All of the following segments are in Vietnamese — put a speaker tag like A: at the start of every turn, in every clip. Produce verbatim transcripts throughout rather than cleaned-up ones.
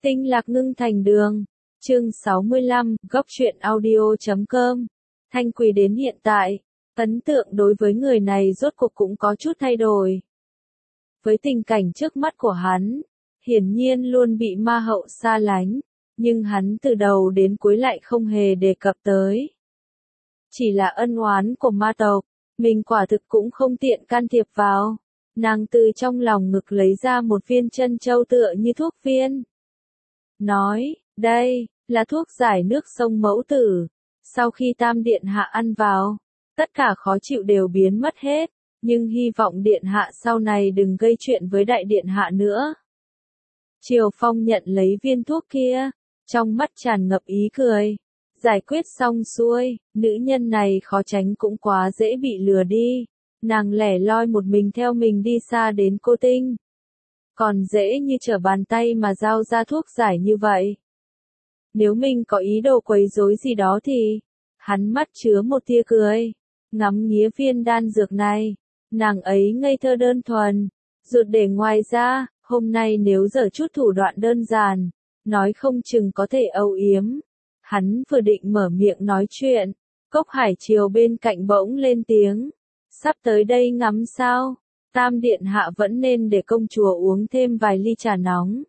A: Tinh lạc ngưng thành đường. Chương sáu mươi lăm, góc truyện audio chấm com. Thanh Quỳ đến hiện tại, ấn tượng đối với người này rốt cuộc cũng có chút thay đổi. Với tình cảnh trước mắt của hắn, hiển nhiên luôn bị ma hậu xa lánh, nhưng hắn từ đầu đến cuối lại không hề đề cập tới. Chỉ là ân oán của ma tộc, mình quả thực cũng không tiện can thiệp vào. Nàng từ trong lòng ngực lấy ra một viên chân châu tựa như thuốc viên. Nói, đây, là thuốc giải nước sông mẫu tử. Sau khi Tam Điện Hạ ăn vào, tất cả khó chịu đều biến mất hết, nhưng hy vọng Điện Hạ sau này đừng gây chuyện với Đại Điện Hạ nữa. Triều Phong nhận lấy viên thuốc kia, trong mắt tràn ngập ý cười. Giải quyết xong xuôi, nữ nhân này khó tránh cũng quá dễ bị lừa đi. Nàng lẻ loi một mình theo mình đi xa đến Cô Tinh. Còn dễ như trở bàn tay mà giao ra thuốc giải như vậy. Nếu mình có ý đồ quấy rối gì đó thì, hắn mắt chứa một tia cười, ngắm nghía viên đan dược này. Nàng ấy ngây thơ đơn thuần, ruột để ngoài ra, hôm nay nếu giở chút thủ đoạn đơn giản, nói không chừng có thể âu yếm. Hắn vừa định mở miệng nói chuyện, Cốc Hải Triều bên cạnh bỗng lên tiếng. Sắp tới đây ngắm sao? Tam Điện Hạ vẫn nên để công chúa uống thêm vài ly trà nóng.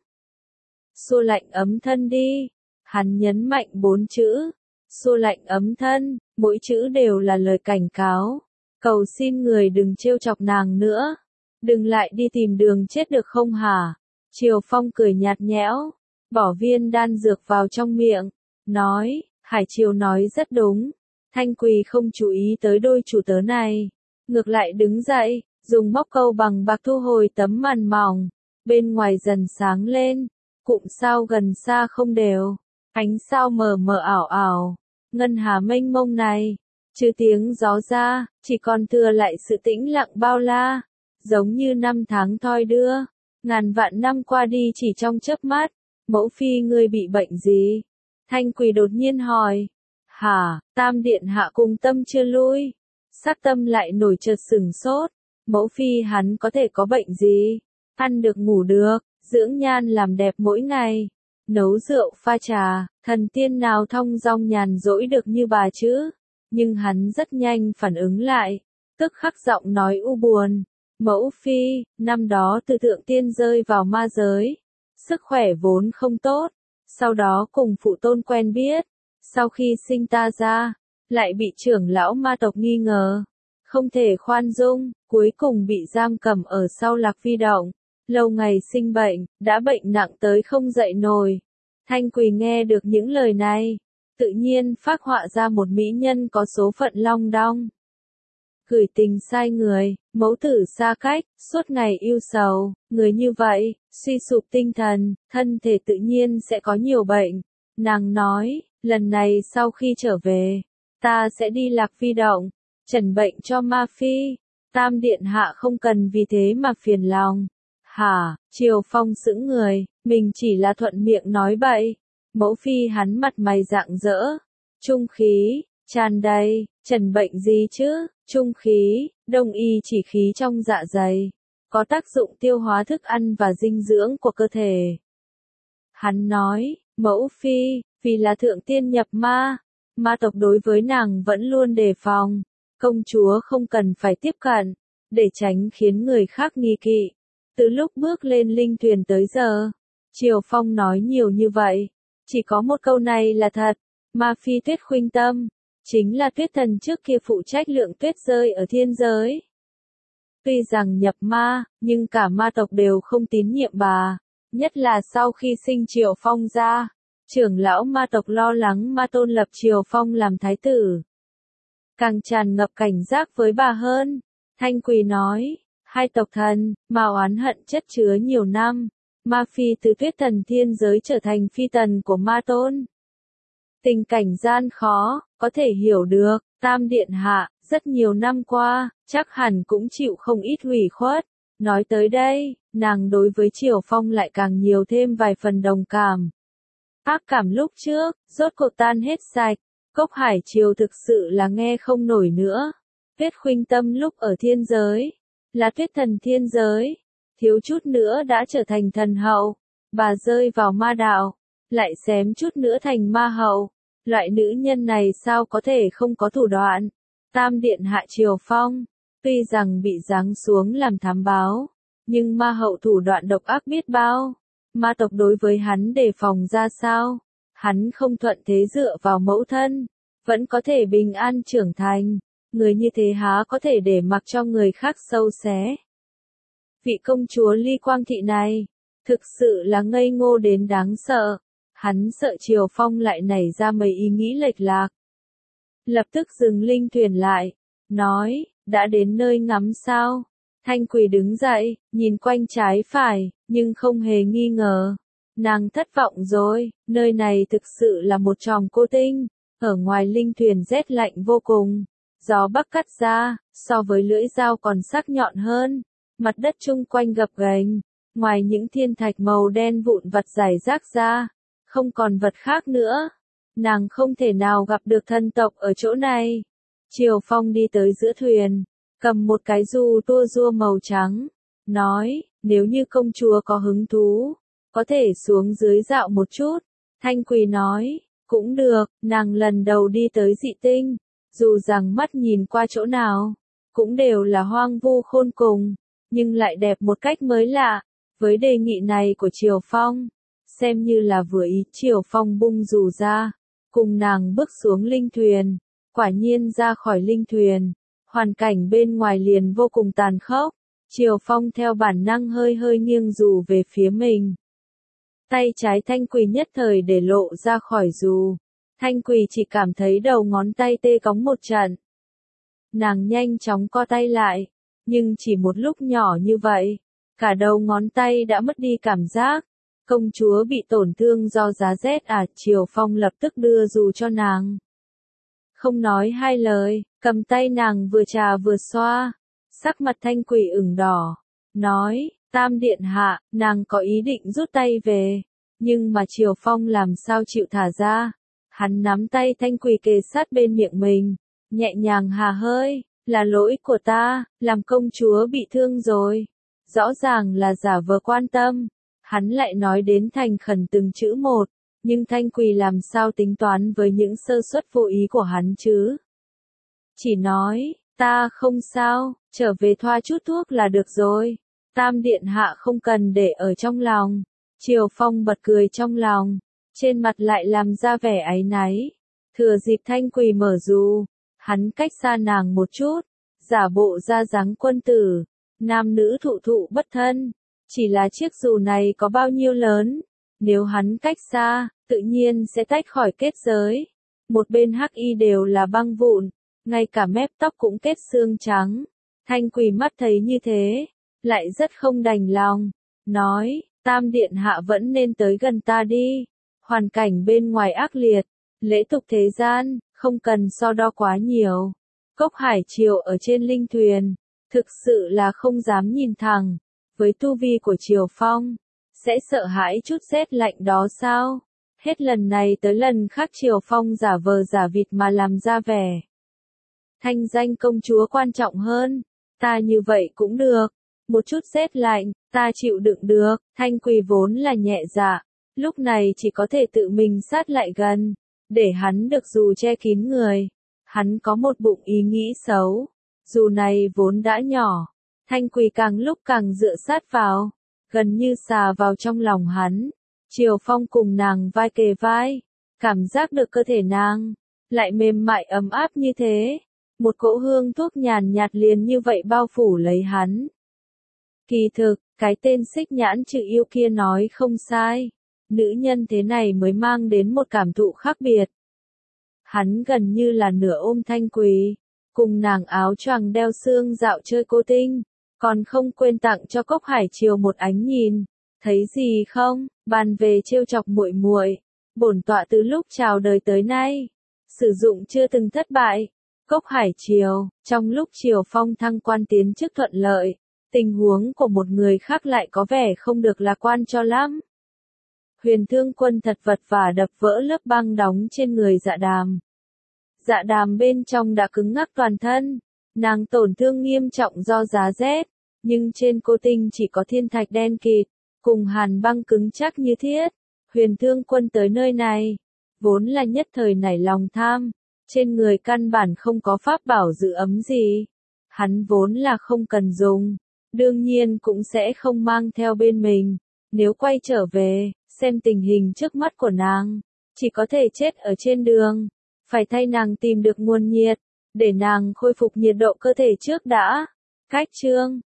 A: Xua lạnh ấm thân đi. Hắn nhấn mạnh bốn chữ. Xua lạnh ấm thân, mỗi chữ đều là lời cảnh cáo. Cầu xin người đừng trêu chọc nàng nữa. Đừng lại đi tìm đường chết được không hả? Triều Phong cười nhạt nhẽo, bỏ viên đan dược vào trong miệng. Nói, Hải Triều nói rất đúng. Thanh Quỳ không chú ý tới đôi chủ tớ này. Ngược lại đứng dậy, dùng móc câu bằng bạc thu hồi tấm màn mỏng. Bên ngoài dần sáng lên, cụm sao gần xa không đều. Ánh sao mờ mờ ảo ảo. Ngân hà mênh mông này, trừ tiếng gió ra, chỉ còn thừa lại sự tĩnh lặng bao la. Giống như năm tháng thoi đưa. Ngàn vạn năm qua đi chỉ trong chớp mắt. Mẫu phi ngươi bị bệnh gì? Thanh Quỳ đột nhiên hỏi. Hả, Tam Điện Hạ cùng tâm chưa lui. Sát tâm lại nổi chợt sừng sốt. Mẫu phi hắn có thể có bệnh gì? Ăn được ngủ được, dưỡng nhan làm đẹp mỗi ngày. Nấu rượu pha trà, thần tiên nào thong dong nhàn rỗi được như bà chứ? Nhưng hắn rất nhanh phản ứng lại. Tức khắc giọng nói u buồn. Mẫu phi, năm đó từ thượng tiên rơi vào ma giới. Sức khỏe vốn không tốt. Sau đó cùng phụ tôn quen biết. Sau khi sinh ta ra, lại bị trưởng lão ma tộc nghi ngờ. Không thể khoan dung, cuối cùng bị giam cầm ở sau Lạc Phi Động. Lâu ngày sinh bệnh, đã bệnh nặng tới không dậy nổi. Thanh Quỳ nghe được những lời này, tự nhiên phác họa ra một mỹ nhân có số phận long đong. Gửi tình sai người, mẫu tử xa cách, suốt ngày yêu sầu, người như vậy, suy sụp tinh thần, thân thể tự nhiên sẽ có nhiều bệnh. Nàng nói, lần này sau khi trở về, ta sẽ đi Lạc Phi Động, trần bệnh cho ma phi. Tam Điện Hạ không cần vì thế mà phiền lòng. Hả, Triều Phong sững người, mình chỉ là thuận miệng nói bậy. Mẫu phi hắn mặt mày rạng rỡ, trung khí, tràn đầy, trần bệnh gì chứ? Trung khí, đông y chỉ khí trong dạ dày, có tác dụng tiêu hóa thức ăn và dinh dưỡng của cơ thể. Hắn nói, mẫu phi, vì là thượng tiên nhập ma, ma tộc đối với nàng vẫn luôn đề phòng, công chúa không cần phải tiếp cận, để tránh khiến người khác nghi kỵ. Từ lúc bước lên linh thuyền tới giờ, Triều Phong nói nhiều như vậy, chỉ có một câu này là thật, ma phi Tuyết Khuynh Tâm. Chính là tuyết thần trước kia phụ trách lượng tuyết rơi ở thiên giới. Tuy rằng nhập ma, nhưng cả ma tộc đều không tín nhiệm bà. Nhất là sau khi sinh Triều Phong ra, trưởng lão ma tộc lo lắng ma tôn lập Triều Phong làm thái tử. Càng tràn ngập cảnh giác với bà hơn. Thanh Quỳ nói, hai tộc thần, mà oán hận chất chứa nhiều năm. Ma phi từ tuyết thần thiên giới trở thành phi tần của ma tôn. Tình cảnh gian khó, có thể hiểu được, Tam Điện Hạ, rất nhiều năm qua, chắc hẳn cũng chịu không ít ủy khuất. Nói tới đây, nàng đối với Triều Phong lại càng nhiều thêm vài phần đồng cảm. Ác cảm lúc trước, rốt cuộc tan hết sạch, Cốc Hải Triều thực sự là nghe không nổi nữa. Tuyết Khuynh Tâm lúc ở thiên giới, là tuyết thần thiên giới, thiếu chút nữa đã trở thành thần hậu. bà rơi vào ma đạo, lại xém chút nữa thành ma hậu. Loại nữ nhân này sao có thể không có thủ đoạn. Tam điện hạ Triều Phong, tuy rằng bị giáng xuống làm thám báo, nhưng ma hậu thủ đoạn độc ác biết bao. Ma tộc đối với hắn đề phòng ra sao? Hắn không thuận thế dựa vào mẫu thân, vẫn có thể bình an trưởng thành. Người như thế há có thể để mặc cho người khác sâu xé. Vị công chúa Ly Quang Thị này, thực sự là ngây ngô đến đáng sợ. Hắn sợ Triều Phong lại nảy ra mấy ý nghĩ lệch lạc. Lập tức dừng linh thuyền lại, nói, đã đến nơi ngắm sao? Thanh Quỳ đứng dậy, nhìn quanh trái phải, nhưng không hề nghi ngờ. Nàng thất vọng rồi, nơi này thực sự là một tròm cô tinh. Ở ngoài linh thuyền rét lạnh vô cùng. Gió bắc cắt ra, so với lưỡi dao còn sắc nhọn hơn. Mặt đất chung quanh gập ghềnh, ngoài những thiên thạch màu đen vụn vặt rải rác ra, không còn vật khác nữa. Nàng không thể nào gặp được thân tộc ở chỗ này. Triều Phong đi tới giữa thuyền, cầm một cái du tua rua màu trắng, nói, nếu như công chúa có hứng thú, có thể xuống dưới dạo một chút. Thanh Quỳ nói, cũng được, nàng lần đầu đi tới dị tinh, dù rằng mắt nhìn qua chỗ nào, cũng đều là hoang vu khôn cùng, nhưng lại đẹp một cách mới lạ. Với đề nghị này của Triều Phong, xem như là vừa ý. Triều Phong bung dù ra, cùng nàng bước xuống linh thuyền. Quả nhiên ra khỏi linh thuyền, hoàn cảnh bên ngoài liền vô cùng tàn khốc. Triều Phong theo bản năng hơi hơi nghiêng dù về phía mình. Tay trái Thanh Quỳ nhất thời để lộ ra khỏi dù. Thanh Quỳ chỉ cảm thấy đầu ngón tay tê cóng một trận. Nàng nhanh chóng co tay lại, nhưng chỉ một lúc nhỏ như vậy, cả đầu ngón tay đã mất đi cảm giác. Công chúa bị tổn thương do giá rét à? Triều Phong lập tức đưa dù cho nàng. Không nói hai lời, cầm tay nàng vừa trà vừa xoa. Sắc mặt Thanh Quỳ ửng đỏ, nói, Tam điện hạ, nàng có ý định rút tay về, nhưng mà Triều Phong làm sao chịu thả ra. Hắn nắm tay Thanh Quỳ kề sát bên miệng mình, nhẹ nhàng hà hơi, là lỗi của ta, làm công chúa bị thương rồi. Rõ ràng là giả vờ quan tâm, hắn lại nói đến thành khẩn từng chữ một, nhưng Thanh Quỳ làm sao tính toán với những sơ suất vô ý của hắn chứ. Chỉ nói, ta không sao, trở về thoa chút thuốc là được rồi. Tam điện hạ không cần để ở trong lòng. Triều Phong bật cười trong lòng, trên mặt lại làm ra vẻ áy náy. Thừa dịp Thanh Quỳ mở dù, hắn cách xa nàng một chút, giả bộ ra dáng quân tử. Nam nữ thụ thụ bất thân, chỉ là chiếc dù này có bao nhiêu lớn, nếu hắn cách xa, tự nhiên sẽ tách khỏi kết giới. Một bên hắc y đều là băng vụn, ngay cả mép tóc cũng kết xương trắng. Thanh Quỳ mắt thấy như thế, lại rất không đành lòng, nói, Tam điện hạ vẫn nên tới gần ta đi. Hoàn cảnh bên ngoài ác liệt, lễ tục thế gian, không cần so đo quá nhiều. Cốc Hải Triều ở trên linh thuyền, thực sự là không dám nhìn thẳng. Với tu vi của Triều Phong, sẽ sợ hãi chút rét lạnh đó sao? Hết lần này tới lần khác Triều Phong giả vờ giả vịt mà làm ra vẻ. Thanh danh công chúa quan trọng hơn, ta như vậy cũng được. Một chút rét lạnh, ta chịu đựng được. Thanh Quỳ vốn là nhẹ dạ, lúc này chỉ có thể tự mình sát lại gần, để hắn được dù che kín người. Hắn có một bụng ý nghĩ xấu, dù này vốn đã nhỏ. Thanh Quỳ càng lúc càng dựa sát vào, gần như xà vào trong lòng hắn. Triều Phong cùng nàng vai kề vai, cảm giác được cơ thể nàng lại mềm mại ấm áp như thế. Một cỗ hương thuốc nhàn nhạt liền như vậy bao phủ lấy hắn. Kỳ thực, cái tên Xích Nhãn Chự Yêu kia nói không sai. Nữ nhân thế này mới mang đến một cảm thụ khác biệt. Hắn gần như là nửa ôm Thanh Quỳ, cùng nàng áo choàng đeo xương dạo chơi cô tinh, còn không quên tặng cho Cốc Hải Triều một ánh nhìn. Thấy gì không? Bàn về trêu chọc muội muội, bổn tọa từ lúc chào đời tới nay, sử dụng chưa từng thất bại. Cốc Hải Triều, trong lúc Triều Phong thăng quan tiến chức thuận lợi, tình huống của một người khác lại có vẻ không được lạc quan cho lắm. Huyền Thương Quân thật vật và đập vỡ lớp băng đóng trên người Dạ Đàm. Dạ Đàm bên trong đã cứng ngắc toàn thân, nàng tổn thương nghiêm trọng do giá rét, nhưng trên cô tinh chỉ có thiên thạch đen kịt, cùng hàn băng cứng chắc như thiết. Huyền Thương Quân tới nơi này, vốn là nhất thời nảy lòng tham, trên người căn bản không có pháp bảo giữ ấm gì. Hắn vốn là không cần dùng, đương nhiên cũng sẽ không mang theo bên mình. Nếu quay trở về, xem tình hình trước mắt của nàng, chỉ có thể chết ở trên đường, phải thay nàng tìm được nguồn nhiệt, để nàng khôi phục nhiệt độ cơ thể trước đã. Cách chương